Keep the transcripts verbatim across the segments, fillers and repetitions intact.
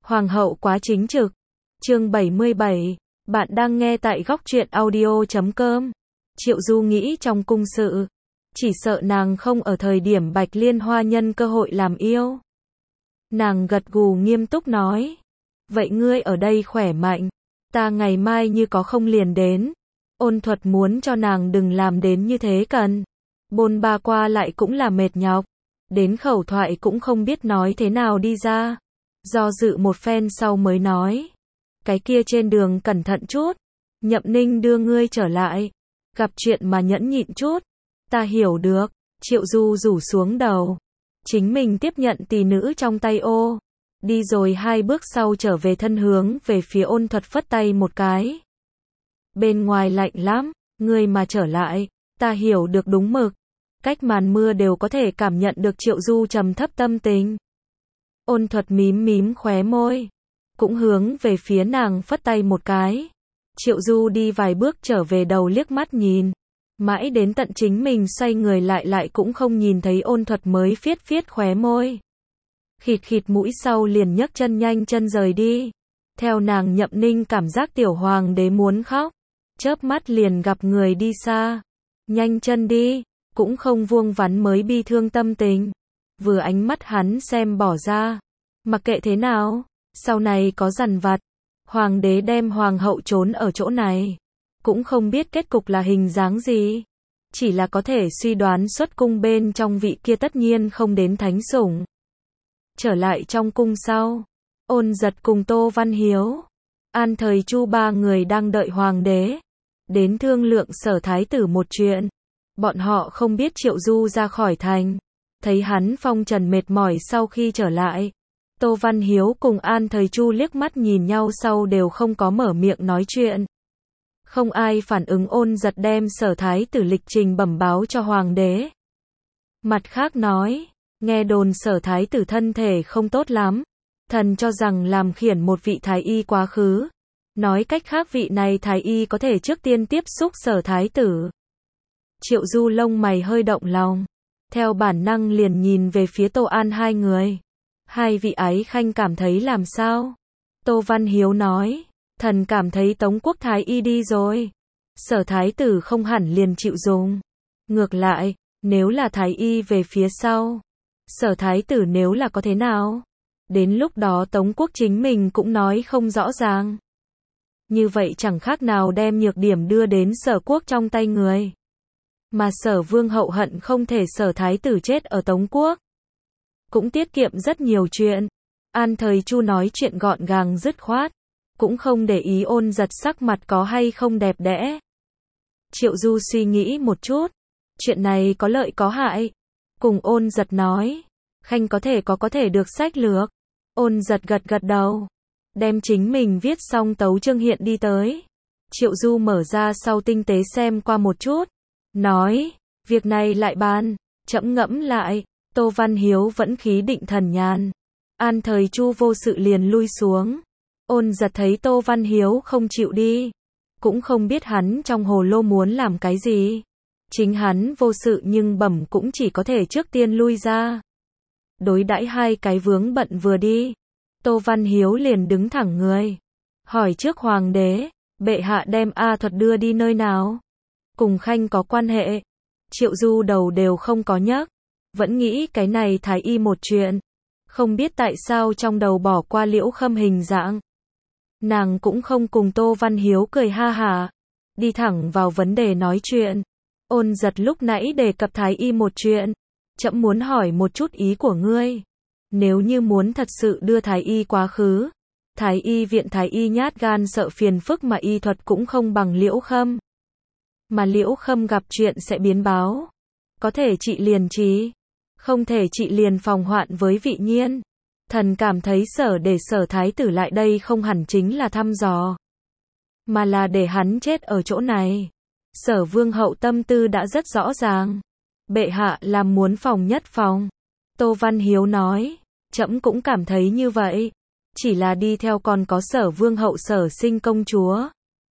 Hoàng hậu quá chính trực. Chương bảy mươi bảy. Bạn đang nghe tại góc truyện audio chấm com. Triệu Du nghĩ trong cung sự, chỉ sợ nàng không ở thời điểm Bạch Liên Hoa nhân cơ hội làm yêu. Nàng gật gù nghiêm túc nói, vậy ngươi ở đây khỏe mạnh, ta ngày mai như có không liền đến. Ôn Thuật muốn cho nàng đừng làm đến như thế cần. Bôn ba qua lại cũng là mệt nhọc, đến khẩu thoại cũng không biết nói thế nào đi ra. Do dự một phen sau mới nói, cái kia trên đường cẩn thận chút, Nhậm Ninh đưa ngươi trở lại, gặp chuyện mà nhẫn nhịn chút. Ta hiểu được. Triệu Du rủ xuống đầu, chính mình tiếp nhận tỷ nữ trong tay ô, đi rồi hai bước sau trở về thân hướng về phía Ôn Thuật phất tay một cái. Bên ngoài lạnh lắm, ngươi mà trở lại, ta hiểu được đúng mực. Cách màn mưa đều có thể cảm nhận được Triệu Du trầm thấp tâm tình. Ôn Thuật mím mím khóe môi, cũng hướng về phía nàng phất tay một cái. Triệu Du đi vài bước trở về đầu liếc mắt nhìn, mãi đến tận chính mình xoay người lại lại cũng không nhìn thấy Ôn Thuật mới phiết phiết khóe môi. Khịt khịt mũi sau liền nhấc chân nhanh chân rời đi. Theo nàng Nhậm Ninh cảm giác tiểu hoàng đế muốn khóc, chớp mắt liền gặp người đi xa. Nhanh chân đi, cũng không vuông vắn mới bi thương tâm tình. Vừa ánh mắt hắn xem bỏ ra, mặc kệ thế nào, sau này có dằn vặt, hoàng đế đem hoàng hậu trốn ở chỗ này, cũng không biết kết cục là hình dáng gì. Chỉ là có thể suy đoán xuất cung bên trong vị kia tất nhiên không đến thánh sủng. Trở lại trong cung sau, Ôn Giật cùng Tô Văn Hiếu, An Thời Chu ba người đang đợi hoàng đế đến thương lượng Sở thái tử một chuyện. Bọn họ không biết Triệu Du ra khỏi thành, thấy hắn phong trần mệt mỏi sau khi trở lại. Tô Văn Hiếu cùng An Thời Chu liếc mắt nhìn nhau sau đều không có mở miệng nói chuyện. Không ai phản ứng Ôn Giật đem Sở thái tử lịch trình bẩm báo cho hoàng đế. Mặt khác nói, nghe đồn Sở thái tử thân thể không tốt lắm, thần cho rằng làm khiển một vị thái y quá khứ. Nói cách khác vị này thái y có thể trước tiên tiếp xúc Sở thái tử. Triệu Du lông mày hơi động lòng, theo bản năng liền nhìn về phía Tô An hai người. Hai vị ái khanh cảm thấy làm sao? Tô Văn Hiếu nói, thần cảm thấy Tống quốc thái y đi rồi, Sở thái tử không hẳn liền chịu dùng. Ngược lại, nếu là thái y về phía sau, Sở thái tử nếu là có thế nào, đến lúc đó Tống quốc chính mình cũng nói không rõ ràng. Như vậy chẳng khác nào đem nhược điểm đưa đến Sở quốc trong tay người. Mà Sở vương hậu hận không thể Sở thái tử chết ở Tống quốc, cũng tiết kiệm rất nhiều chuyện. An Thời Chu nói chuyện gọn gàng dứt khoát, cũng không để ý Ôn Giật sắc mặt có hay không đẹp đẽ. Triệu Du suy nghĩ một chút, chuyện này có lợi có hại, cùng Ôn Giật nói, khanh có thể có có thể được sách lược. Ôn Giật gật gật đầu, đem chính mình viết xong tấu chương hiện đi tới. Triệu Du mở ra sau tinh tế xem qua một chút, nói, việc này lại bàn, trẫm ngẫm lại. Tô Văn Hiếu vẫn khí định thần nhàn, An Thời Chu vô sự liền lui xuống. Ôn Giật thấy Tô Văn Hiếu không chịu đi, cũng không biết hắn trong hồ lô muốn làm cái gì. Chính hắn vô sự nhưng bẩm cũng chỉ có thể trước tiên lui ra. Đối đãi hai cái vướng bận vừa đi, Tô Văn Hiếu liền đứng thẳng người, hỏi trước hoàng đế, bệ hạ đem A Thuật đưa đi nơi nào? Cùng khanh có quan hệ? Triệu Du đầu đều không có nhấc, vẫn nghĩ cái này thái y một chuyện, không biết tại sao trong đầu bỏ qua Liễu Khâm hình dạng. Nàng cũng không cùng Tô Văn Hiếu cười ha hả, đi thẳng vào vấn đề nói chuyện. Ôn Giật lúc nãy đề cập thái y một chuyện, trẫm muốn hỏi một chút ý của ngươi. Nếu như muốn thật sự đưa thái y quá khứ, thái y viện thái y nhát gan sợ phiền phức mà y thuật cũng không bằng Liễu Khâm. Mà Liễu Khâm gặp chuyện sẽ biến báo, có thể trị liền trị, không thể trị liền phòng hoạn với vị nhiên. Thần cảm thấy Sở để Sở thái tử lại đây không hẳn chính là thăm dò, mà là để hắn chết ở chỗ này. Sở vương hậu tâm tư đã rất rõ ràng, bệ hạ làm muốn phòng nhất phòng. Tô Văn Hiếu nói, trẫm cũng cảm thấy như vậy, chỉ là đi theo còn có Sở vương hậu Sở sinh công chúa.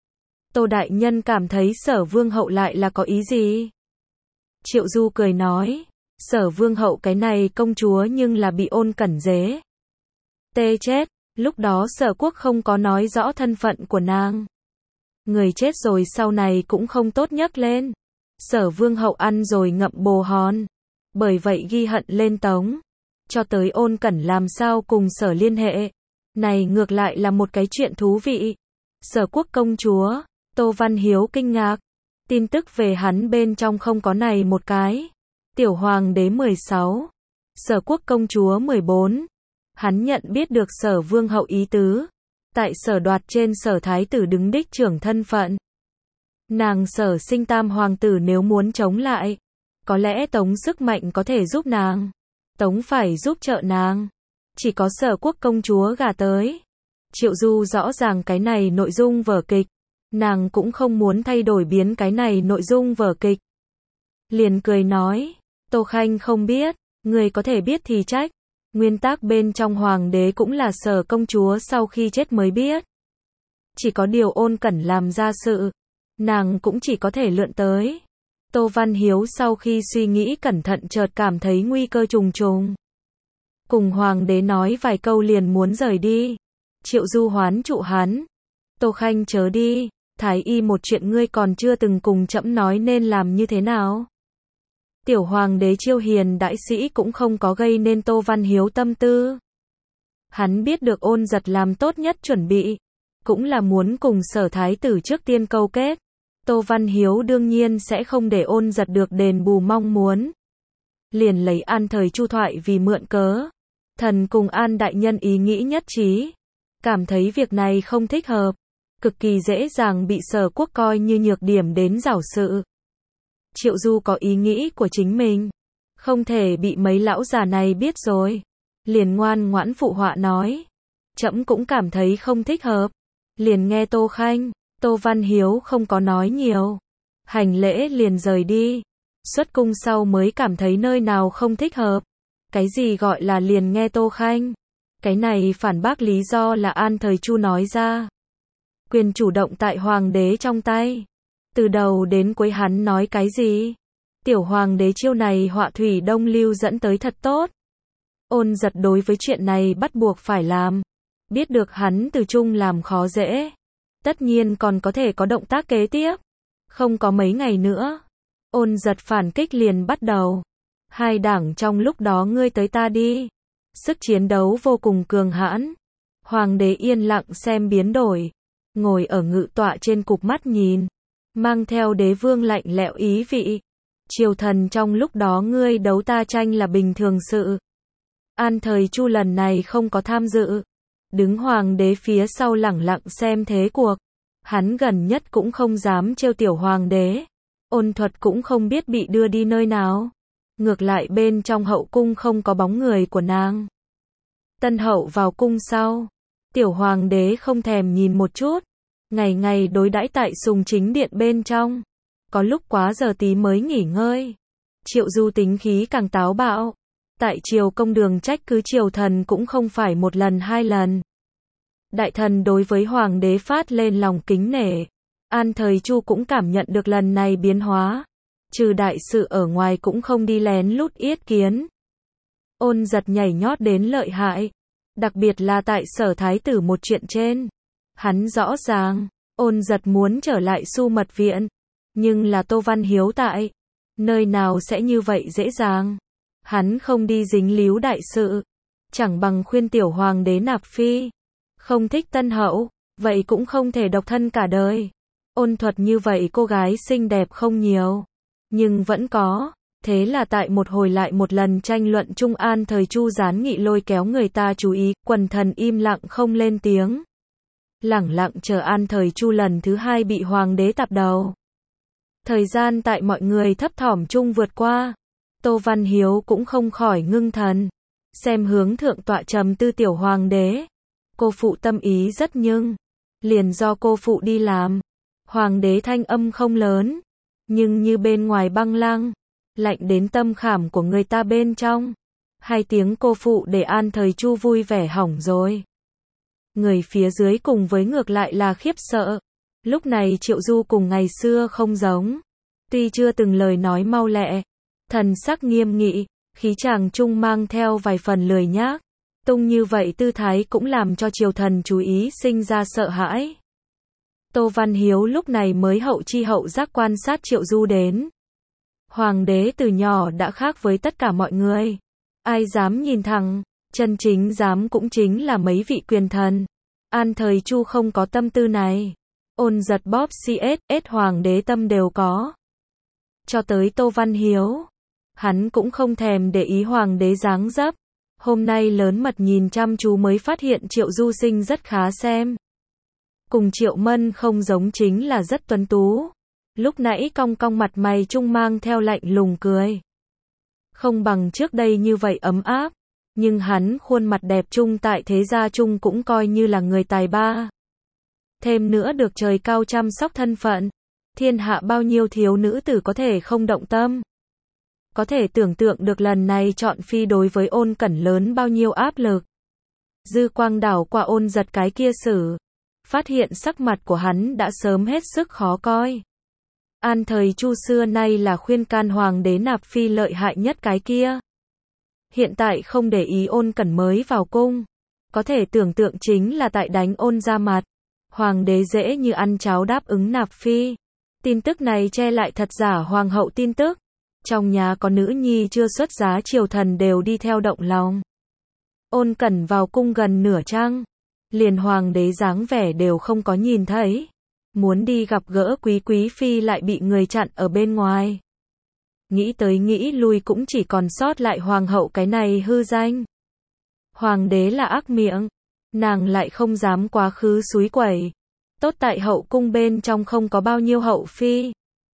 Tô đại nhân cảm thấy Sở vương hậu lại là có ý gì? Triệu Du cười nói, Sở vương hậu cái này công chúa nhưng là bị Ôn Cẩn dế tê chết, Lúc đó Sở Quốc không có nói rõ thân phận của nàng. Người chết rồi sau này cũng không tốt nhắc lên. Sở Vương hậu ăn rồi ngậm bồ hòn. Bởi vậy ghi hận lên Tống. Cho tới Ôn Cẩn làm sao cùng Sở liên hệ. Này ngược lại là một cái chuyện thú vị. Sở Quốc công chúa, Tô Văn Hiếu kinh ngạc. Tin tức về hắn bên trong không có này một cái. Tiểu Hoàng đế mười sáu. Sở Quốc công chúa mười bốn. Hắn nhận biết được Sở Vương hậu ý tứ. Tại Sở đoạt trên Sở thái tử đứng đích trưởng thân phận. Nàng Sở sinh tam hoàng tử nếu muốn chống lại. Có lẽ Tống sức mạnh có thể giúp nàng. Tống phải giúp trợ nàng. Chỉ có Sở Quốc công chúa gả tới. Triệu Du rõ ràng cái này nội dung vở kịch. Nàng cũng không muốn thay đổi biến cái này nội dung vở kịch. Liền cười nói. Tô Khanh không biết. Người có thể biết thì trách. Nguyên tắc bên trong hoàng đế cũng là Sở công chúa sau khi chết mới biết. Chỉ có điều Ôn Cẩn làm ra sự. Nàng cũng chỉ có thể lượn tới. Tô Văn Hiếu sau khi suy nghĩ cẩn thận chợt cảm thấy nguy cơ trùng trùng. Cùng hoàng đế nói vài câu liền muốn rời đi. Triệu Du hoán trụ hắn. Tô Khanh chớ đi. Thái y một chuyện ngươi còn chưa từng cùng trẫm nói nên làm như thế nào. Tiểu hoàng đế chiêu hiền đại sĩ cũng không có gây nên Tô Văn Hiếu tâm tư. Hắn biết được Ôn Giật làm tốt nhất chuẩn bị. Cũng là muốn cùng Sở thái tử trước tiên câu kết. Tô Văn Hiếu đương nhiên sẽ không để Ôn Giật được đền bù mong muốn. Liền lấy An Thời Chu thoại vì mượn cớ. Thần cùng An đại nhân ý nghĩ nhất trí. Cảm thấy việc này không thích hợp. Cực kỳ dễ dàng bị Sở Quốc coi như nhược điểm đến giảo sự. Triệu Du có ý nghĩ của chính mình. Không thể bị mấy lão già này biết rồi. Liền ngoan ngoãn phụ họa nói. Trẫm cũng cảm thấy không thích hợp. Liền nghe Tô Khanh, Tô Văn Hiếu không có nói nhiều. Hành lễ liền rời đi. Xuất cung sau mới cảm thấy nơi nào không thích hợp. Cái gì gọi là liền nghe Tô Khanh? Cái này phản bác lý do là An Thời Chu nói ra. Quyền chủ động tại hoàng đế trong tay. Từ đầu đến cuối hắn nói cái gì? Tiểu hoàng đế chiêu này họa thủy đông lưu dẫn tới thật tốt. Ôn Giật đối với chuyện này bắt buộc phải làm. Biết được hắn từ chung làm khó dễ. Tất nhiên còn có thể có động tác kế tiếp. Không có mấy ngày nữa. Ôn Giật phản kích liền bắt đầu. Hai đảng trong lúc đó ngươi tới ta đi. Sức chiến đấu vô cùng cường hãn. Hoàng đế yên lặng xem biến đổi. Ngồi ở ngự tọa trên cục mắt nhìn. Mang theo đế vương lạnh lẽo ý vị. Triều thần trong lúc đó ngươi đấu ta tranh là bình thường sự. An Thời Chu lần này không có tham dự. Đứng hoàng đế phía sau lẳng lặng xem thế cuộc. Hắn gần nhất cũng không dám trêu tiểu hoàng đế. Ôn Thuật cũng không biết bị đưa đi nơi nào. Ngược lại bên trong hậu cung không có bóng người của nàng. Tân hậu vào cung sau. Tiểu hoàng đế không thèm nhìn một chút. Ngày ngày đối đãi tại sùng chính điện bên trong. Có lúc quá giờ tí mới nghỉ ngơi. Triệu Du tính khí càng táo bạo. Tại triều công đường trách cứ triều thần cũng không phải một lần hai lần. Đại thần đối với hoàng đế phát lên lòng kính nể. An Thời Chu cũng cảm nhận được lần này biến hóa. Trừ đại sự ở ngoài cũng không đi lén lút yết kiến. Ôn Giật nhảy nhót đến lợi hại. Đặc biệt là tại Sở thái tử một chuyện trên. Hắn rõ ràng, Ôn Giật muốn trở lại Su Mật viện. Nhưng là Tô Văn Hiếu tại. Nơi nào sẽ như vậy dễ dàng. Hắn không đi dính líu đại sự. Chẳng bằng khuyên tiểu hoàng đế nạp phi. Không thích tân hậu, vậy cũng không thể độc thân cả đời. Ôn Thuật như vậy cô gái xinh đẹp không nhiều. Nhưng vẫn có. Thế là tại một hồi lại một lần tranh luận Trung An Thời Chu gián nghị lôi kéo người ta chú ý. Quần thần im lặng không lên tiếng. Lẳng lặng chờ An Thời Chu lần thứ hai bị hoàng đế tạp đầu. Thời gian tại mọi người thấp thỏm chung vượt qua. Tô Văn Hiếu cũng không khỏi ngưng thần. Xem hướng thượng tọa trầm tư tiểu hoàng đế. Cô phụ tâm ý rất nhưng. Liền do cô phụ đi làm. Hoàng đế thanh âm không lớn. Nhưng như bên ngoài băng lăng. Lạnh đến tâm khảm của người ta bên trong. Hai tiếng cô phụ để An Thời Chu vui vẻ hỏng rồi. Người phía dưới cùng với ngược lại là khiếp sợ. Lúc này Triệu Du cùng ngày xưa không giống. Tuy chưa từng lời nói mau lẹ. Thần sắc nghiêm nghị. Khí chàng trung mang theo vài phần lười nhác. tung như vậy tư thái cũng làm cho triều thần chú ý sinh ra sợ hãi. Tô Văn Hiếu lúc này mới hậu chi hậu giác quan sát Triệu Du đến. Hoàng đế từ nhỏ đã khác với tất cả mọi người. Ai dám nhìn thẳng, chân chính dám cũng chính là mấy vị quyền thần. An Thời Chu không có tâm tư này. Ôn Giật Bóp xê ét ét hoàng đế tâm đều có. Cho tới Tô Văn Hiếu, hắn cũng không thèm để ý hoàng đế dáng dấp. Hôm nay lớn mật nhìn chăm chú mới phát hiện Triệu Du sinh rất khá xem. Cùng Triệu Mân không giống chính là rất tuấn tú. Lúc nãy cong cong mặt mày trung mang theo lạnh lùng cười. Không bằng trước đây như vậy ấm áp. Nhưng hắn khuôn mặt đẹp trung tại thế gia trung cũng coi như là người tài ba. Thêm nữa được trời cao chăm sóc thân phận. Thiên hạ bao nhiêu thiếu nữ tử có thể không động tâm. Có thể tưởng tượng được lần này chọn phi đối với Ôn Cẩn lớn bao nhiêu áp lực. Dư quang đảo qua Ôn Giật cái kia sử. Phát hiện sắc mặt của hắn đã sớm hết sức khó coi. An Thời Chu xưa nay là khuyên can hoàng đế nạp phi lợi hại nhất cái kia. Hiện tại không để ý Ôn Cẩn mới vào cung. Có thể tưởng tượng chính là tại đánh Ôn ra mặt. Hoàng đế dễ như ăn cháo đáp ứng nạp phi. Tin tức này che lại thật giả hoàng hậu tin tức. Trong nhà có nữ nhi chưa xuất giá triều thần đều đi theo động lòng. Ôn Cẩn vào cung gần nửa trăng. Liền hoàng đế dáng vẻ đều không có nhìn thấy. Muốn đi gặp gỡ quý quý phi lại bị người chặn ở bên ngoài. Nghĩ tới nghĩ lui cũng chỉ còn sót lại hoàng hậu cái này hư danh. Hoàng đế là ác miệng. Nàng lại không dám quá khứ xúi quẩy. Tốt tại hậu cung bên trong không có bao nhiêu hậu phi.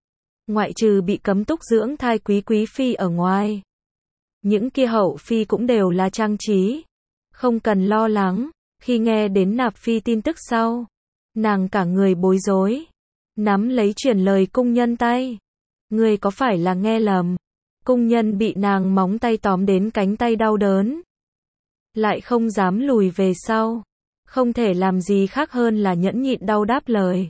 Ngoại trừ bị cấm túc dưỡng thai quý quý phi ở ngoài. Những kia hậu phi cũng đều là trang trí. Không cần lo lắng. Khi nghe đến nạp phi tin tức sau. Nàng cả người bối rối. Nắm lấy truyền lời cung nhân tay. Người có phải là nghe lầm. Cung nhân bị nàng móng tay tóm đến cánh tay đau đớn. Lại không dám lùi về sau. Không thể làm gì khác hơn là nhẫn nhịn đau đáp lời.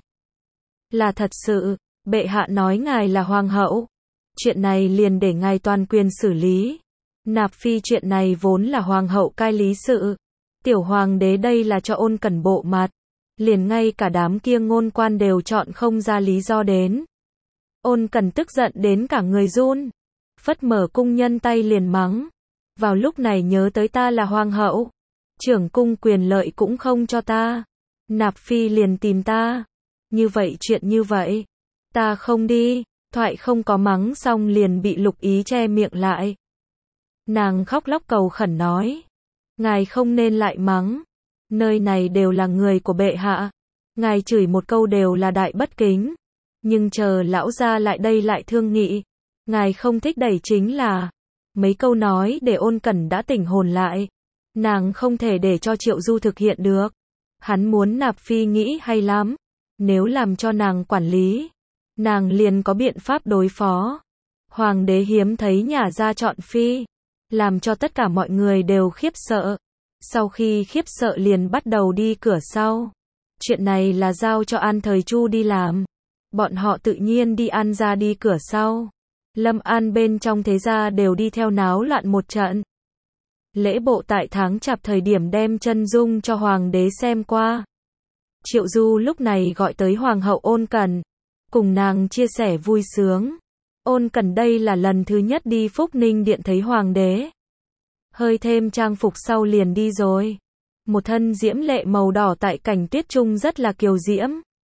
Là thật sự, bệ hạ nói ngài là hoàng hậu. Chuyện này liền để ngài toàn quyền xử lý. Nạp phi chuyện này vốn là hoàng hậu cai lý sự. Tiểu hoàng đế đây là cho Ôn Cẩn bộ mặt. Liền ngay cả đám kia ngôn quan đều chọn không ra lý do đến. Ôn Cẩn tức giận đến cả người run. Phất mở cung nhân tay liền mắng. Vào lúc này nhớ tới ta là hoàng hậu. Trưởng cung quyền lợi cũng không cho ta. Nạp phi liền tìm ta. Như vậy chuyện như vậy. Ta không đi. Thoại không có mắng xong liền bị Lục Ý che miệng lại. Nàng khóc lóc cầu khẩn nói. Ngài không nên lại mắng. Nơi này đều là người của bệ hạ. Ngài chửi một câu đều là đại bất kính. Nhưng chờ lão gia lại đây lại thương nghị. Ngài không thích đẩy chính là. Mấy câu nói để Ôn Cẩn đã tỉnh hồn lại. Nàng không thể để cho Triệu Du thực hiện được. Hắn muốn nạp phi nghĩ hay lắm. Nếu làm cho nàng quản lý. Nàng liền có biện pháp đối phó. Hoàng đế hiếm thấy nhà ra chọn phi. Làm cho tất cả mọi người đều khiếp sợ. Sau khi khiếp sợ liền bắt đầu đi cửa sau. Chuyện này là giao cho An Thời Chu đi làm. Bọn họ tự nhiên đi An ra đi cửa sau. Lâm An bên trong thế gia đều đi theo náo loạn một trận. Lễ bộ tại tháng chạp thời điểm đem chân dung cho hoàng đế xem qua. Triệu Du lúc này gọi tới hoàng hậu Ôn Cẩn. Cùng nàng chia sẻ vui sướng. Ôn Cẩn đây là lần thứ nhất đi Phúc Ninh Điện thấy hoàng đế. Hơi thêm trang phục sau liền đi rồi. Một thân diễm lệ màu đỏ tại cảnh tuyết trung rất là kiều diễm.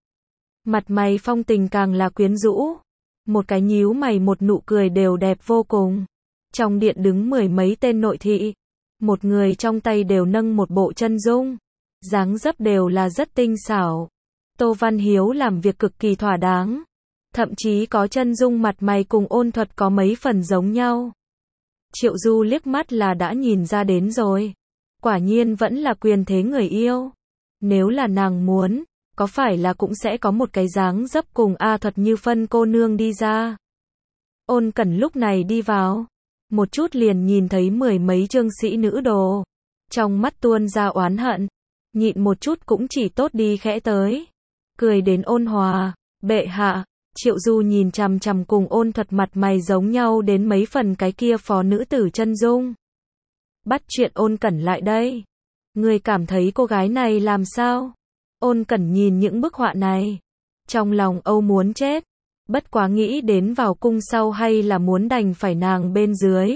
Mặt mày phong tình càng là quyến rũ. Một cái nhíu mày một nụ cười đều đẹp vô cùng. Trong điện đứng mười mấy tên nội thị. Một người trong tay đều nâng một bộ chân dung. Dáng dấp đều là rất tinh xảo. Tô Văn Hiếu làm việc cực kỳ thỏa đáng. Thậm chí có chân dung mặt mày cùng Ôn Thuật có mấy phần giống nhau. Triệu Du liếc mắt là đã nhìn ra đến rồi. Quả nhiên vẫn là quyền thế người yêu. Nếu là nàng muốn, có phải là cũng sẽ có một cái dáng dấp cùng A Thuật như phân cô nương đi ra. Ôn Cẩn lúc này đi vào. Một chút liền nhìn thấy mười mấy trương sĩ nữ đồ. Trong mắt tuôn ra oán hận. Nhịn một chút cũng chỉ tốt đi khẽ tới. Cười đến ôn hòa. Bệ hạ. Triệu Du nhìn chằm chằm cùng Ôn Thuật mặt mày giống nhau đến mấy phần cái kia phó nữ tử chân dung. bắt chuyện Ôn Cẩn lại đây. Ngươi cảm thấy cô gái này làm sao? Ôn Cẩn nhìn những bức họa này. Trong lòng âu muốn chết. Bất quá nghĩ đến vào cung sau hay là muốn đành phải nàng bên dưới.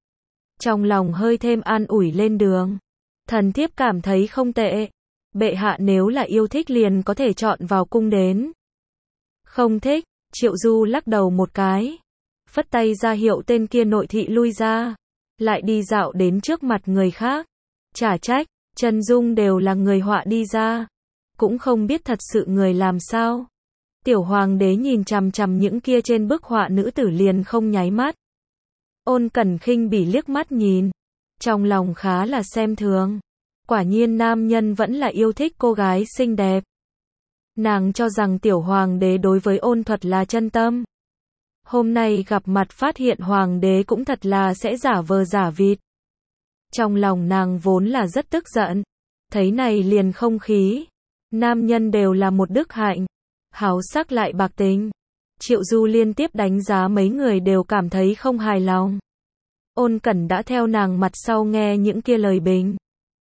Trong lòng hơi thêm an ủi lên đường. Thần thiếp cảm thấy không tệ. Bệ hạ nếu là yêu thích liền có thể chọn vào cung đến. Không thích, Triệu Du lắc đầu một cái. Phất tay ra hiệu tên kia nội thị lui ra. Lại đi dạo đến trước mặt người khác. Chả trách, chân dung đều là người họa đi ra. Cũng không biết thật sự người làm sao. Tiểu hoàng đế nhìn chằm chằm những kia trên bức họa nữ tử liền không nháy mắt. Ôn Cẩn khinh bỉ liếc mắt nhìn. Trong lòng khá là xem thường. Quả nhiên nam nhân vẫn là yêu thích cô gái xinh đẹp. Nàng cho rằng tiểu hoàng đế đối với ôn thuật là chân tâm. Hôm nay gặp mặt phát hiện hoàng đế cũng thật là sẽ giả vờ giả vịt. Trong lòng nàng vốn là rất tức giận. Thấy này liền không khí. Nam nhân đều là một đức hạnh. Háo sắc lại bạc tính. Triệu Du liên tiếp đánh giá mấy người đều cảm thấy không hài lòng. Ôn Cẩn đã theo nàng mặt sau nghe những kia lời bình.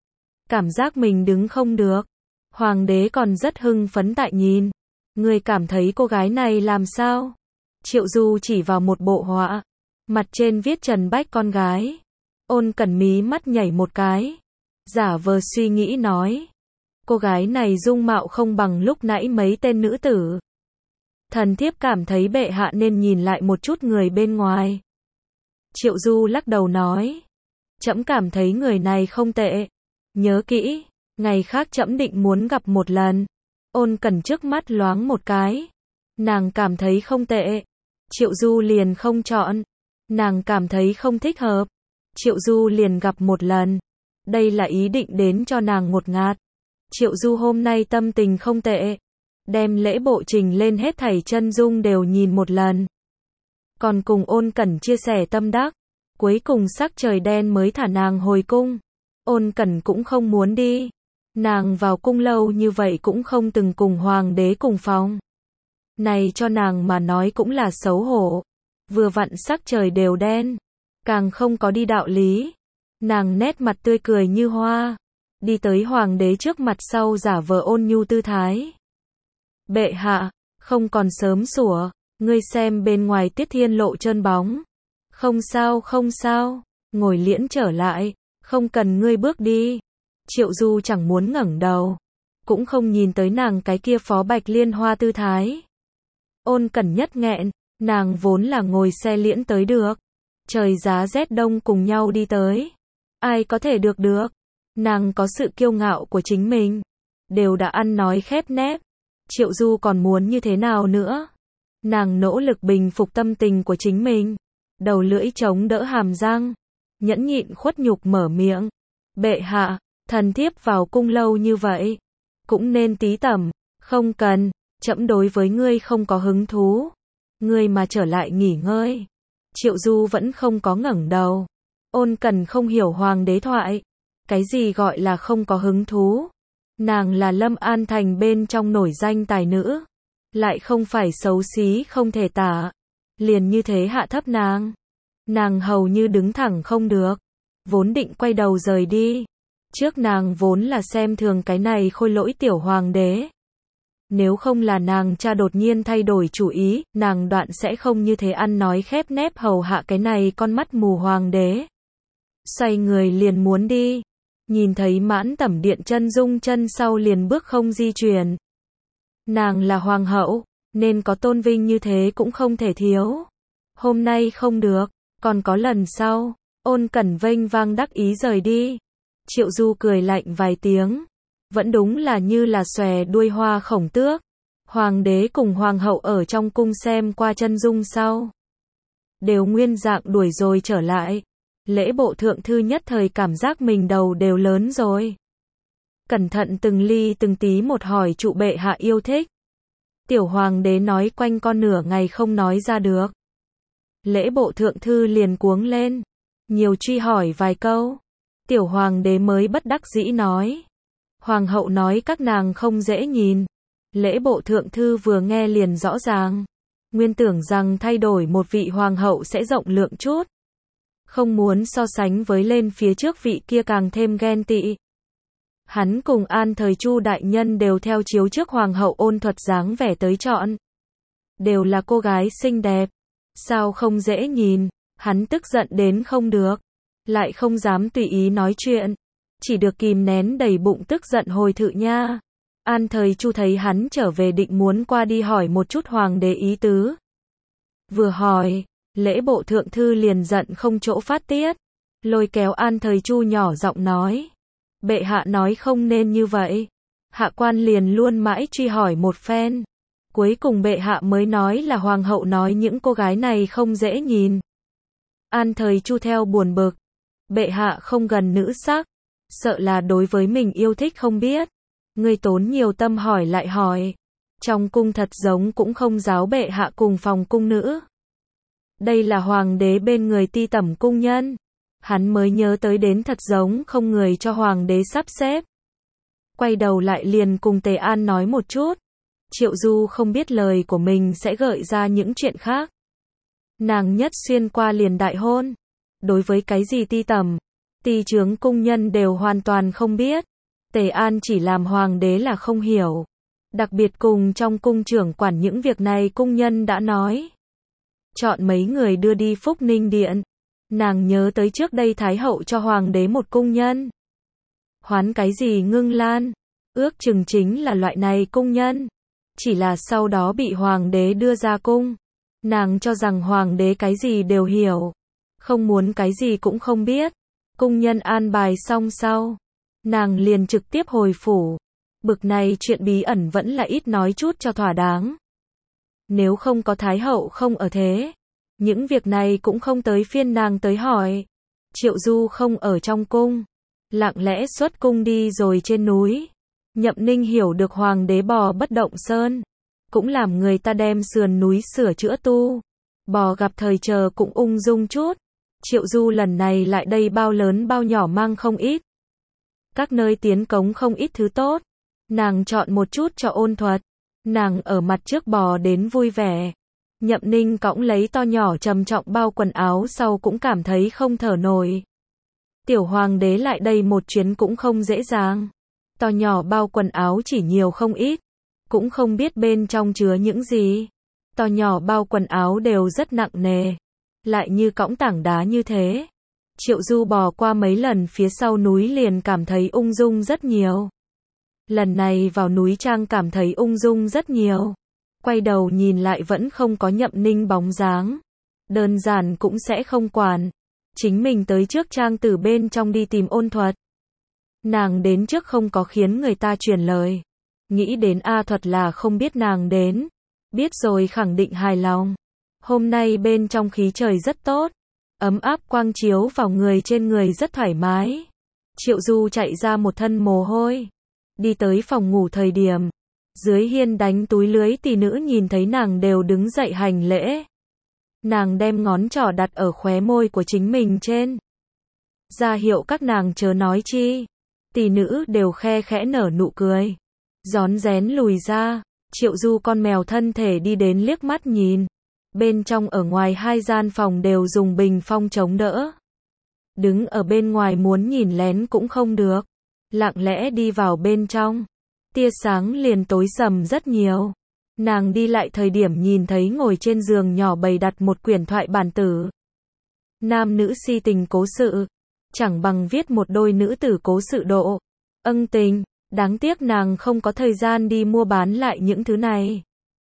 Cảm giác mình đứng không được. Hoàng đế còn rất hưng phấn tại nhìn. Người cảm thấy cô gái này làm sao? Triệu Du chỉ vào một bộ họa. Mặt trên viết Trần Bách con gái. Ôn Cẩn mí mắt nhảy một cái. Giả vờ suy nghĩ nói. Cô gái này dung mạo không bằng lúc nãy mấy tên nữ tử. Thần thiếp cảm thấy bệ hạ nên nhìn lại một chút người bên ngoài. Triệu Du lắc đầu nói. Trẫm cảm thấy người này không tệ. Nhớ kỹ, ngày khác trẫm định muốn gặp một lần. Ôn Cẩn trước mắt loáng một cái. Nàng cảm thấy không tệ. Triệu Du liền không chọn. Nàng cảm thấy không thích hợp. Triệu Du liền gặp một lần. Đây là ý định đến cho nàng ngột ngạt. Triệu Du hôm nay tâm tình không tệ. Đem lễ bộ trình lên hết thảy chân dung đều nhìn một lần. Còn cùng Ôn Cẩn chia sẻ tâm đắc. Cuối cùng sắc trời đen mới thả nàng hồi cung. Ôn Cẩn cũng không muốn đi. Nàng vào cung lâu như vậy cũng không từng cùng hoàng đế cùng phòng. Này cho nàng mà nói cũng là xấu hổ. Vừa vặn sắc trời đều đen. Càng không có đi đạo lý. Nàng nét mặt tươi cười như hoa. Đi tới hoàng đế trước mặt sau giả vờ ôn nhu tư thái. Bệ hạ, không còn sớm sủa. Ngươi xem bên ngoài Tiết Thiên lộ trơn bóng. Không sao không sao. Ngồi liễn trở lại. Không cần ngươi bước đi. Triệu Du chẳng muốn ngẩng đầu. Cũng không nhìn tới nàng cái kia phó bạch liên hoa tư thái. Ôn Cẩn nhất nghẹn. Nàng vốn là ngồi xe liễn tới được. Trời giá rét đông cùng nhau đi tới. Ai có thể được được. Nàng có sự kiêu ngạo của chính mình. Đều đã ăn nói khép nép. Triệu Du còn muốn như thế nào nữa. Nàng nỗ lực bình phục tâm tình của chính mình. Đầu lưỡi chống đỡ hàm răng. Nhẫn nhịn khuất nhục mở miệng. Bệ hạ, thần thiếp vào cung lâu như vậy. Cũng nên tí tẩm. Không cần, trẫm đối với ngươi không có hứng thú. Ngươi mà trở lại nghỉ ngơi. Triệu Du vẫn không có ngẩng đầu. Ôn Cẩn không hiểu hoàng đế thoại. Cái gì gọi là không có hứng thú. Nàng là Lâm An Thành bên trong nổi danh tài nữ. Lại không phải xấu xí không thể tả. Liền như thế hạ thấp nàng. Nàng hầu như đứng thẳng không được. Vốn định quay đầu rời đi. Trước nàng vốn là xem thường cái này khôi lỗi tiểu hoàng đế. Nếu không là nàng cha đột nhiên thay đổi chủ ý, nàng đoạn sẽ không như thế ăn nói khép nép hầu hạ cái này con mắt mù hoàng đế. Xoay người liền muốn đi. Nhìn thấy mãn tẩm điện chân dung chân sau liền bước không di chuyển. Nàng là hoàng hậu, nên có tôn vinh như thế cũng không thể thiếu. Hôm nay không được, còn có lần sau. Ôn Cẩn vênh vang đắc ý rời đi. Triệu Du cười lạnh vài tiếng. Vẫn đúng là như là xòe đuôi hoa khổng tước. Hoàng đế cùng hoàng hậu ở trong cung xem qua chân dung sau. Đều nguyên dạng đuổi rồi trở lại. Lễ bộ thượng thư nhất thời cảm giác mình đầu đều lớn rồi. Cẩn thận từng ly từng tí một hỏi trụ bệ hạ yêu thích. Tiểu hoàng đế nói quanh con nửa ngày không nói ra được. Lễ bộ thượng thư liền cuống lên. Nhiều truy hỏi vài câu. Tiểu hoàng đế mới bất đắc dĩ nói. Hoàng hậu nói các nàng không dễ nhìn. Lễ bộ thượng thư vừa nghe liền rõ ràng. Nguyên tưởng rằng thay đổi một vị hoàng hậu sẽ rộng lượng chút. không muốn so sánh với lên phía trước vị kia càng thêm ghen tị. Hắn cùng An Thời Chu đại nhân đều theo chiếu trước hoàng hậu Ôn Thuật dáng vẻ tới chọn. Đều là cô gái xinh đẹp. Sao không dễ nhìn, hắn tức giận đến không được. Lại không dám tùy ý nói chuyện. Chỉ được kìm nén đầy bụng tức giận hồi thự nha. An Thời Chu thấy hắn trở về định muốn qua đi hỏi một chút hoàng đế ý tứ. Vừa hỏi, lễ bộ thượng thư liền giận không chỗ phát tiết. Lôi kéo An Thời Chu nhỏ giọng nói. Bệ hạ nói không nên như vậy. Hạ quan liền luôn mãi truy hỏi một phen. Cuối cùng bệ hạ mới nói là hoàng hậu nói những cô gái này không dễ nhìn. An Thời Chu theo buồn bực. Bệ hạ không gần nữ sắc. Sợ là đối với mình yêu thích không biết. Ngươi tốn nhiều tâm hỏi lại hỏi. Trong cung thật giống cũng không giáo bệ hạ cùng phòng cung nữ. Đây là hoàng đế bên người ti tẩm cung nhân. Hắn mới nhớ tới đến thật giống không người cho hoàng đế sắp xếp. Quay đầu lại liền cùng Tề An nói một chút. Triệu Du không biết lời của mình sẽ gợi ra những chuyện khác. Nàng nhất xuyên qua liền đại hôn. Đối với cái gì ti tẩm, ti chướng cung nhân đều hoàn toàn không biết. Tề An chỉ làm hoàng đế là không hiểu. Đặc biệt cùng trong cung trưởng quản những việc này cung nhân đã nói. Chọn mấy người đưa đi Phúc Ninh Điện. Nàng nhớ tới trước đây Thái hậu cho hoàng đế một cung nhân. Hoán cái gì Ngưng Lan. Ước chừng chính là loại này cung nhân. Chỉ là sau đó bị hoàng đế đưa ra cung. Nàng cho rằng hoàng đế cái gì đều hiểu. Không muốn cái gì cũng không biết. Cung nhân an bài xong sau. Nàng liền trực tiếp hồi phủ. Bực này chuyện bí ẩn vẫn là ít nói chút cho thỏa đáng. Nếu không có Thái hậu không ở thế. Những việc này cũng không tới phiên nàng tới hỏi. Triệu Du không ở trong cung. Lặng lẽ xuất cung đi rồi trên núi. Nhậm Ninh hiểu được hoàng đế bò bất động sơn. Cũng làm người ta đem sườn núi sửa chữa tu. Bò gặp thời chờ cũng ung dung chút. Triệu Du lần này lại đây bao lớn bao nhỏ mang không ít. Các nơi tiến cống không ít thứ tốt. Nàng chọn một chút cho Ôn Thuật. Nàng ở mặt trước bò đến vui vẻ. Nhậm Ninh cõng lấy to nhỏ trầm trọng bao quần áo sau cũng cảm thấy không thở nổi. Tiểu hoàng đế lại đây một chuyến cũng không dễ dàng. To nhỏ bao quần áo chỉ nhiều không ít. Cũng không biết bên trong chứa những gì. To nhỏ bao quần áo đều rất nặng nề. Lại như cõng tảng đá như thế. Triệu Du bò qua mấy lần phía sau núi liền cảm thấy ung dung rất nhiều. Lần này vào núi trang cảm thấy ung dung rất nhiều. Quay đầu nhìn lại vẫn không có Nhậm Ninh bóng dáng. Đơn giản cũng sẽ không quản. Chính mình tới trước trang từ bên trong đi tìm Ôn Thuật. Nàng đến trước không có khiến người ta truyền lời. Nghĩ đến A Thuật là không biết nàng đến. Biết rồi khẳng định hài lòng. Hôm nay bên trong khí trời rất tốt. Ấm áp quang chiếu vào người trên người rất thoải mái. Triệu Du chạy ra một thân mồ hôi. Đi tới phòng ngủ thời điểm. Dưới hiên đánh túi lưới tỷ nữ nhìn thấy nàng đều đứng dậy hành lễ. Nàng đem ngón trỏ đặt ở khóe môi của chính mình trên. Ra hiệu các nàng chớ nói chi. Tỷ nữ đều khe khẽ nở nụ cười. Rón rén lùi ra. Triệu Du con mèo thân thể đi đến liếc mắt nhìn. Bên trong ở ngoài hai gian phòng đều dùng bình phong chống đỡ. Đứng ở bên ngoài muốn nhìn lén cũng không được. Lặng lẽ đi vào bên trong. Tia sáng liền tối sầm rất nhiều. Nàng đi lại thời điểm nhìn thấy ngồi trên giường nhỏ bày đặt một quyển thoại bản tử. Nam nữ si tình cố sự. Chẳng bằng viết một đôi nữ tử cố sự độ. Ân tình. Đáng tiếc nàng không có thời gian đi mua bán lại những thứ này.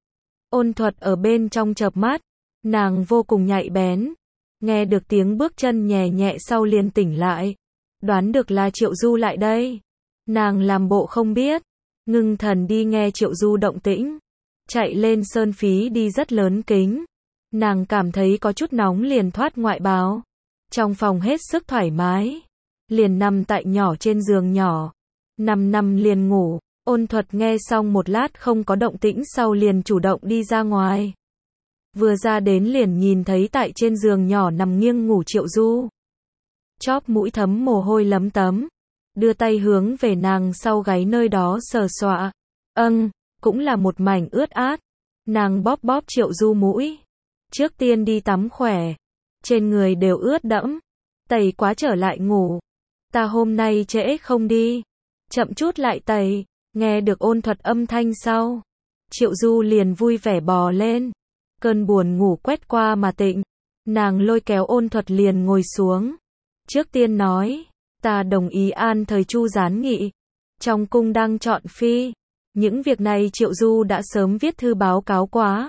Ôn Thuật ở bên trong chợp mắt. Nàng vô cùng nhạy bén. Nghe được tiếng bước chân nhẹ nhẹ sau liền tỉnh lại. Đoán được là Triệu Du lại đây. Nàng làm bộ không biết. Ngưng thần đi nghe Triệu Du động tĩnh. Chạy lên sơn phí đi rất lớn kính. Nàng cảm thấy có chút nóng liền thoát ngoại báo. Trong phòng hết sức thoải mái. Liền nằm tại nhỏ trên giường nhỏ. Nằm nằm liền ngủ. Ôn Thuật nghe xong một lát không có động tĩnh sau liền chủ động đi ra ngoài. Vừa ra đến liền nhìn thấy tại trên giường nhỏ nằm nghiêng ngủ Triệu Du. Chóp mũi thấm mồ hôi lấm tấm. Đưa tay hướng về nàng sau gáy nơi đó sờ soạ. Âng, cũng là một mảnh ướt át. Nàng bóp bóp Triệu Du mũi. Trước tiên đi tắm khỏe. Trên người đều ướt đẫm. Tẩy quá trở lại ngủ. Ta hôm nay trễ không đi. Chậm chút lại tẩy. Nghe được Ôn Thuật âm thanh sau. Triệu Du liền vui vẻ bò lên. Cơn buồn ngủ quét qua mà tịnh. Nàng lôi kéo Ôn Thuật liền ngồi xuống. Trước tiên nói. Ta đồng ý an thời Chu gián nghị. Trong cung đang chọn phi. Những việc này Triệu Du đã sớm viết thư báo cáo quá.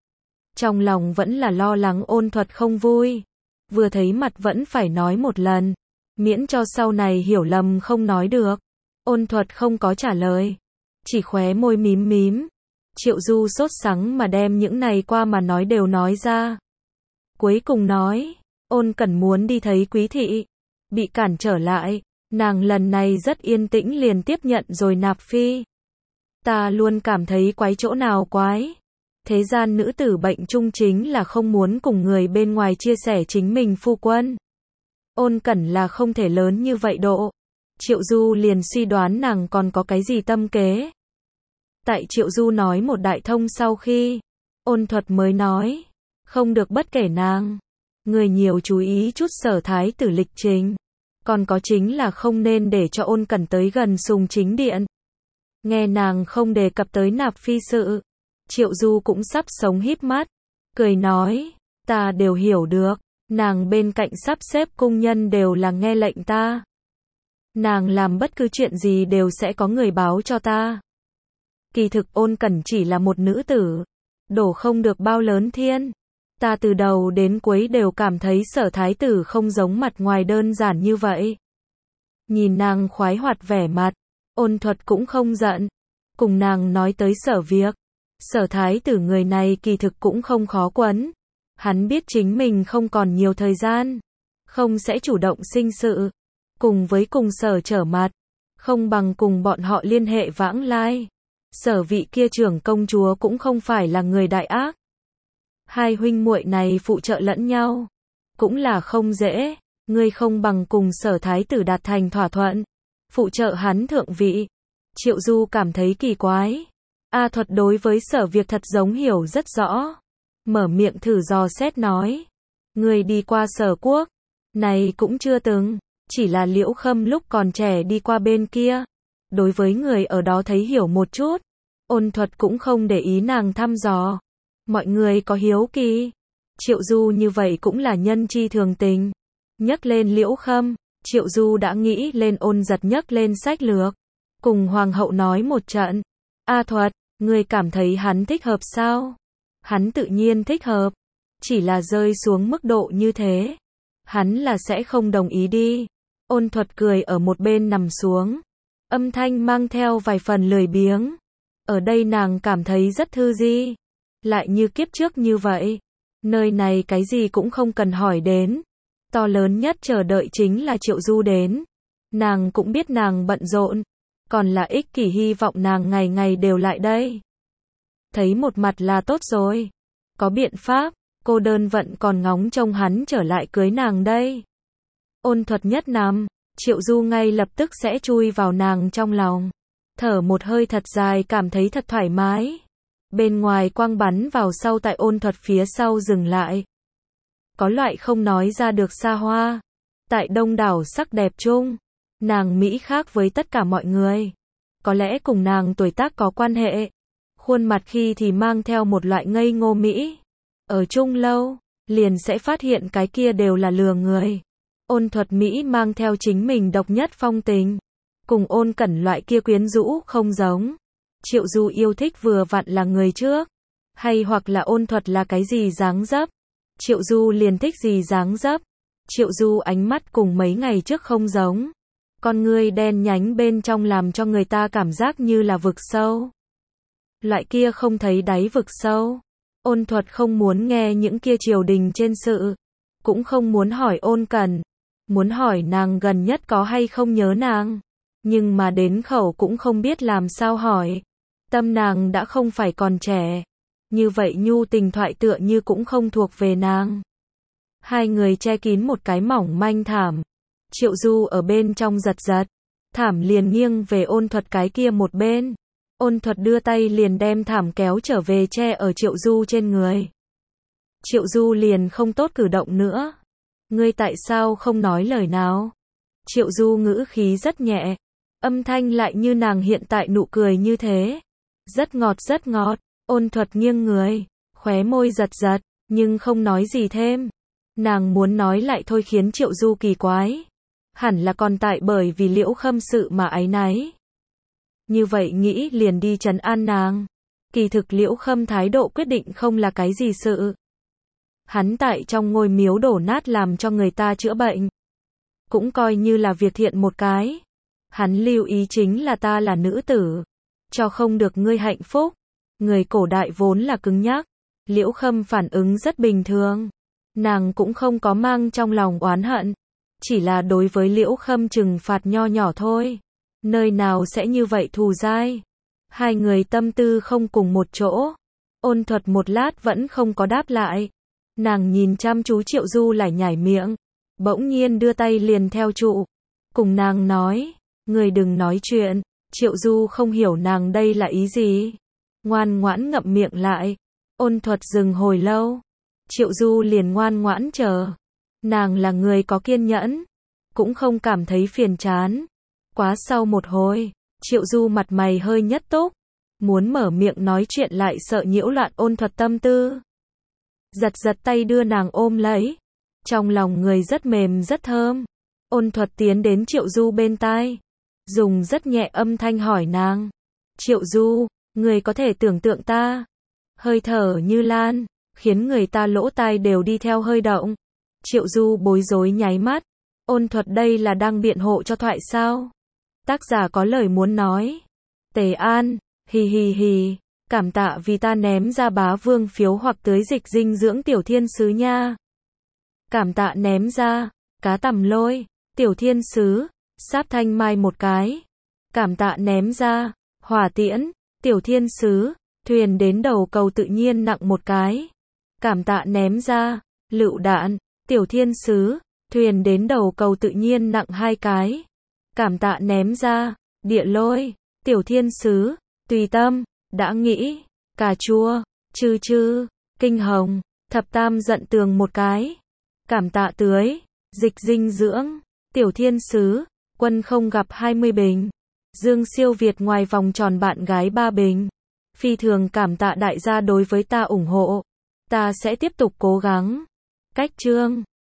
Trong lòng vẫn là lo lắng Ôn Thuật không vui. Vừa thấy mặt vẫn phải nói một lần. Miễn cho sau này hiểu lầm không nói được. Ôn Thuật không có trả lời. Chỉ khóe môi mím mím. Triệu Du sốt sắng mà đem những này qua mà nói đều nói ra. Cuối cùng nói. Ôn Cẩn muốn đi thấy Quý thị. Bị cản trở lại. Nàng lần này rất yên tĩnh liền tiếp nhận rồi nạp phi. Ta luôn cảm thấy quái chỗ nào quái. Thế gian nữ tử bệnh chung chính là không muốn cùng người bên ngoài chia sẻ chính mình phu quân. Ôn Cẩn là không thể lớn như vậy độ. Triệu Du liền suy đoán nàng còn có cái gì tâm kế. Tại Triệu Du nói một đại thông sau khi, Ôn Thuật mới nói, không được bất kể nàng. Người nhiều chú ý chút Sở thái tử lịch trình. Còn có chính là không nên để cho Ôn Cẩn tới gần Sùng Chính Điện. Nghe nàng không đề cập tới nạp phi sự. Triệu Du cũng sắp sống híp mắt. Cười nói, ta đều hiểu được. Nàng bên cạnh sắp xếp cung nhân đều là nghe lệnh ta. Nàng làm bất cứ chuyện gì đều sẽ có người báo cho ta. Kỳ thực Ôn Cẩn chỉ là một nữ tử. Đổ không được bao lớn thiên. Ta từ đầu đến cuối đều cảm thấy Sở thái tử không giống mặt ngoài đơn giản như vậy. Nhìn nàng khoái hoạt vẻ mặt. Ôn Thuật cũng không giận. Cùng nàng nói tới Sở việc. Sở thái tử người này kỳ thực cũng không khó quấn. Hắn biết chính mình không còn nhiều thời gian. Không sẽ chủ động sinh sự. Cùng với cùng Sở trở mặt. Không bằng cùng bọn họ liên hệ vãng lai. Sở vị kia trưởng công chúa cũng không phải là người đại ác. Hai huynh muội này phụ trợ lẫn nhau. Cũng là không dễ. Ngươi không bằng cùng Sở thái tử đạt thành thỏa thuận. Phụ trợ hắn thượng vị. Triệu Du cảm thấy kỳ quái. A Thuật đối với Sở việc thật giống hiểu rất rõ. Mở miệng thử dò xét nói. Người đi qua Sở quốc. Này cũng chưa từng. Chỉ là Liễu Khâm lúc còn trẻ đi qua bên kia. Đối với người ở đó thấy hiểu một chút. Ôn Thuật cũng không để ý nàng thăm dò. Mọi người có hiếu kỳ. Triệu Du như vậy cũng là nhân chi thường tình. Nhắc lên Liễu Khâm. Triệu Du đã nghĩ lên Ôn Giật nhắc lên sách lược. Cùng Hoàng hậu nói một trận. A Thuật, ngươi cảm thấy hắn thích hợp sao? Hắn tự nhiên thích hợp. Chỉ là rơi xuống mức độ như thế. Hắn là sẽ không đồng ý đi. Ôn Thuật cười ở một bên nằm xuống. Âm thanh mang theo vài phần lười biếng. Ở đây nàng cảm thấy rất thư di. Lại như kiếp trước như vậy. Nơi này cái gì cũng không cần hỏi đến. To lớn nhất chờ đợi chính là Triệu Du đến. Nàng cũng biết nàng bận rộn. Còn là ích kỷ hy vọng nàng ngày ngày đều lại đây. Thấy một mặt là tốt rồi. Có biện pháp. Cô đơn vận còn ngóng trông hắn trở lại cưới nàng đây. Ôn Thuật nhất nằm. Triệu Du ngay lập tức sẽ chui vào nàng trong lòng. Thở một hơi thật dài cảm thấy thật thoải mái. Bên ngoài quang bắn vào sau tại Ôn Thuật phía sau dừng lại. Có loại không nói ra được xa hoa. Tại đông đảo sắc đẹp chung. Nàng Mỹ khác với tất cả mọi người. Có lẽ cùng nàng tuổi tác có quan hệ. Khuôn mặt khi thì mang theo một loại ngây ngô Mỹ. Ở chung lâu, liền sẽ phát hiện cái kia đều là lừa người. Ôn Thuật Mỹ mang theo chính mình độc nhất phong tình. Cùng Ôn Cẩn loại kia quyến rũ không giống. Triệu Du yêu thích vừa vặn là người trước. Hay hoặc là Ôn Thuật là cái gì dáng dấp. Triệu Du liền thích gì dáng dấp. Triệu Du ánh mắt cùng mấy ngày trước không giống. Con ngươi đen nhánh bên trong làm cho người ta cảm giác như là vực sâu. Loại kia không thấy đáy vực sâu. Ôn Thuật không muốn nghe những kia triều đình trên sự. Cũng không muốn hỏi Ôn Cẩn. Muốn hỏi nàng gần nhất có hay không nhớ nàng. Nhưng mà đến khẩu cũng không biết làm sao hỏi. Tâm nàng đã không phải còn trẻ. Như vậy nhu tình thoại tựa như cũng không thuộc về nàng. Hai người che kín một cái mỏng manh thảm. Triệu Du ở bên trong giật giật. Thảm liền nghiêng về Ôn Thuật cái kia một bên. Ôn Thuật đưa tay liền đem thảm kéo trở về che ở Triệu Du trên người. Triệu Du liền không tốt cử động nữa. Ngươi tại sao không nói lời nào? Triệu Du ngữ khí rất nhẹ, âm thanh lại như nàng hiện tại nụ cười như thế. Rất ngọt rất ngọt, Ôn Thuật nghiêng người, khóe môi giật giật, nhưng không nói gì thêm. Nàng muốn nói lại thôi khiến Triệu Du kỳ quái. Hẳn là còn tại bởi vì Liễu Khâm sự mà áy náy. Như vậy nghĩ liền đi trấn an nàng. Kỳ thực Liễu Khâm thái độ quyết định không là cái gì sự. Hắn tại trong ngôi miếu đổ nát làm cho người ta chữa bệnh. Cũng coi như là việc thiện một cái. Hắn lưu ý chính là ta là nữ tử. Cho không được ngươi hạnh phúc. Người cổ đại vốn là cứng nhắc. Liễu Khâm phản ứng rất bình thường. Nàng cũng không có mang trong lòng oán hận. Chỉ là đối với Liễu Khâm trừng phạt nho nhỏ thôi. Nơi nào sẽ như vậy thù dai. Hai người tâm tư không cùng một chỗ. Ôn Thuật một lát vẫn không có đáp lại. Nàng nhìn chăm chú Triệu Du lại nhảy miệng. Bỗng nhiên đưa tay liền theo trụ. Cùng nàng nói. Người đừng nói chuyện. Triệu Du không hiểu nàng đây là ý gì. Ngoan ngoãn ngậm miệng lại. Ôn Thuật dừng hồi lâu. Triệu Du liền ngoan ngoãn chờ. Nàng là người có kiên nhẫn. Cũng không cảm thấy phiền chán. Quá sau một hồi. Triệu Du mặt mày hơi nhất túc. Muốn mở miệng nói chuyện lại sợ nhiễu loạn Ôn Thuật tâm tư. Giật giật tay đưa nàng ôm lấy. Trong lòng người rất mềm rất thơm. Ôn Thuật tiến đến Triệu Du bên tai. Dùng rất nhẹ âm thanh hỏi nàng. Triệu Du, người có thể tưởng tượng ta. Hơi thở như lan, khiến người ta lỗ tai đều đi theo hơi động. Triệu Du bối rối nháy mắt. Ôn Thuật đây là đang biện hộ cho thoại sao? Tác giả có lời muốn nói. Tề An, hì hì hì, cảm tạ vì ta ném ra bá vương phiếu hoặc tưới dịch dinh dưỡng tiểu thiên sứ nha. Cảm tạ ném ra, cá tầm lôi, tiểu thiên sứ, sáp thanh mai một cái. Cảm tạ ném ra, hỏa tiễn, tiểu thiên sứ, thuyền đến đầu cầu tự nhiên nặng một cái. Cảm tạ ném ra, lựu đạn, tiểu thiên sứ, thuyền đến đầu cầu tự nhiên nặng hai cái. Cảm tạ ném ra, địa lôi, tiểu thiên sứ, tùy tâm, đã nghĩ, cà chua, chư chư, kinh hồng, thập tam giận tường một cái. Cảm tạ tưới, dịch dinh dưỡng, tiểu thiên sứ, quân không gặp hai mươi bình. Dương siêu Việt ngoài vòng tròn bạn gái ba bình. Phi thường cảm tạ đại gia đối với ta ủng hộ. Ta sẽ tiếp tục cố gắng. Cách chương